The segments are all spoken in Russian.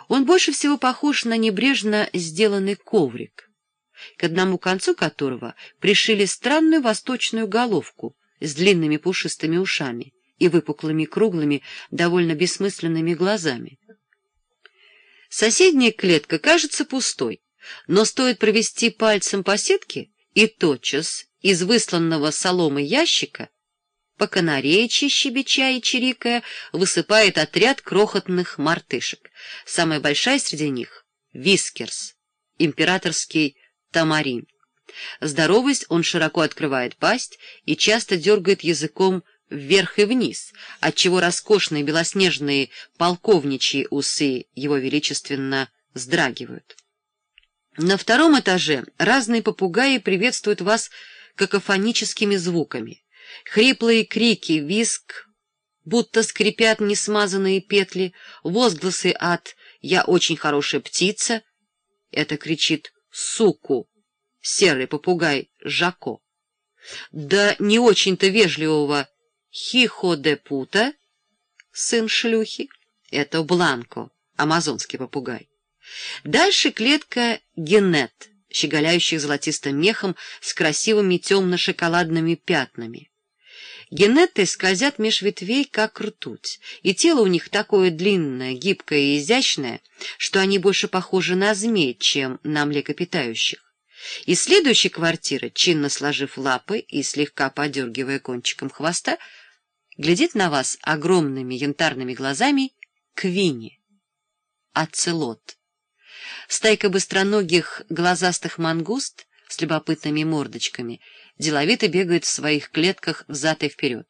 Он больше всего похож на небрежно сделанный коврик, к одному концу которого пришили странную восточную головку с длинными пушистыми ушами и выпуклыми круглыми, довольно бессмысленными глазами. Соседняя клетка кажется пустой, но стоит провести пальцем по сетке, и тотчас из высланного соломы ящика по канареечи, щебеча и чирикая, высыпает отряд крохотных мартышек. Самая большая среди них — Вискерс, императорский тамарин. Здороваясь, он широко открывает пасть и часто дергает языком вверх и вниз, отчего роскошные белоснежные полковничьи усы его величественно вздрагивают. На втором этаже разные попугаи приветствуют вас какофоническими звуками. Хриплые крики, визг, будто скрипят несмазанные петли, возгласы от «я очень хорошая птица» — это кричит «суку» серый попугай Жако, да не очень-то вежливого «хихо де пута» сын шлюхи — это Бланко, амазонский попугай. Дальше клетка генет, щеголяющих золотистым мехом с красивыми темно-шоколадными пятнами. Генеты скользят меж ветвей, как ртуть, и тело у них такое длинное, гибкое и изящное, что они больше похожи на змей, чем на млекопитающих. Из следующей квартиры, чинно сложив лапы и слегка подергивая кончиком хвоста, глядит на вас огромными янтарными глазами Квинни, оцелот. Стайка быстроногих глазастых мангуст с любопытными мордочками деловито бегает в своих клетках взад и вперед.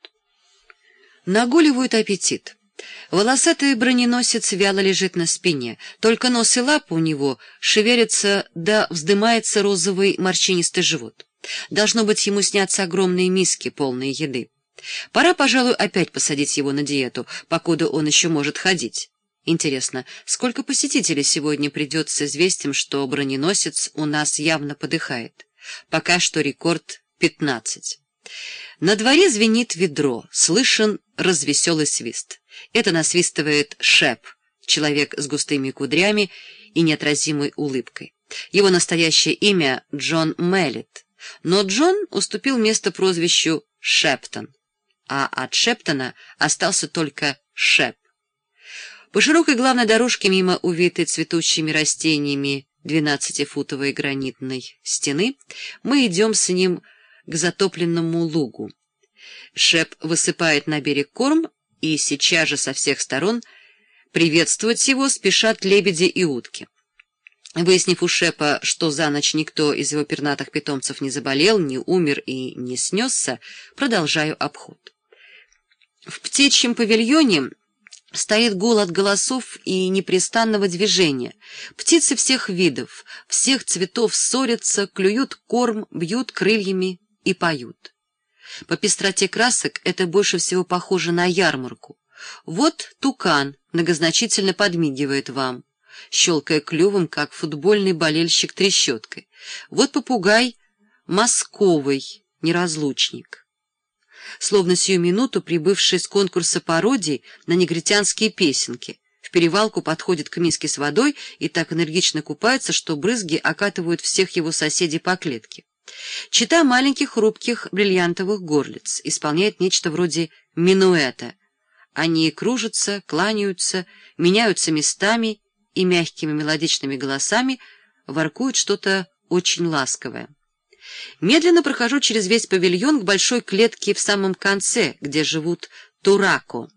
Нагуливают аппетит. Волосатый броненосец вяло лежит на спине, только нос и лапы у него шевелятся, да вздымается розовый морщинистый живот. Должно быть, ему снятся огромные миски, полные еды. Пора, пожалуй, опять посадить его на диету, покуда он еще может ходить. Интересно, сколько посетителей сегодня придет с известием, что броненосец у нас явно подыхает? Пока что рекорд 15. На дворе звенит ведро, слышен развеселый свист. Это насвистывает Шеп, человек с густыми кудрями и неотразимой улыбкой. Его настоящее имя Джон Меллет, но Джон уступил место прозвищу Шептон, а от Шептона остался только Шеп. По широкой главной дорожке мимо увитой цветущими растениями 12-футовой гранитной стены мы идем с ним к затопленному лугу. Шеп высыпает на берег корм, и сейчас же со всех сторон приветствовать его спешат лебеди и утки. Выяснив у Шепа, что за ночь никто из его пернатых питомцев не заболел, не умер и не снесся, продолжаю обход. В птичьем павильоне стоит гул от голосов и непрестанного движения. Птицы всех видов, всех цветов ссорятся, клюют корм, бьют крыльями и поют. По пестроте красок это больше всего похоже на ярмарку. Вот тукан многозначительно подмигивает вам, щелкая клювом, как футбольный болельщик трещоткой. Вот попугай московый, неразлучник, словно сию минуту прибывший с конкурса пародий на негритянские песенки. В перевалку подходит к миске с водой и так энергично купается, что брызги окатывают всех его соседей по клетке. Чета маленьких хрупких бриллиантовых горлиц исполняет нечто вроде минуэта. Они кружатся, кланяются, меняются местами и мягкими мелодичными голосами воркуют что-то очень ласковое. Медленно прохожу через весь павильон к большой клетке в самом конце, где живут турако.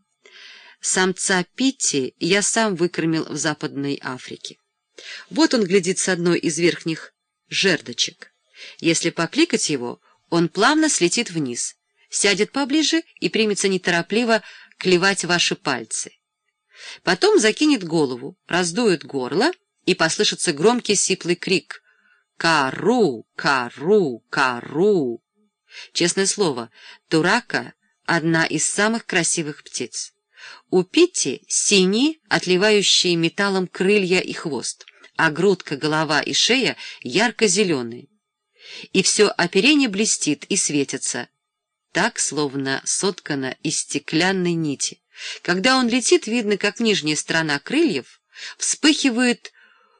Самца Питти я сам выкормил в Западной Африке. Вот он глядит с одной из верхних жердочек. Если покликать его, он плавно слетит вниз, сядет поближе и примется неторопливо клевать ваши пальцы. Потом закинет голову, раздует горло, и послышится громкий сиплый крик «Кару! Кару! Кару!». Честное слово, турака — одна из самых красивых птиц. У Питти синие, отливающие металлом крылья и хвост, а грудка, голова и шея ярко-зеленые. И все оперение блестит и светится, так, словно соткано из стеклянной нити. Когда он летит, видно, как нижняя сторона крыльев вспыхивает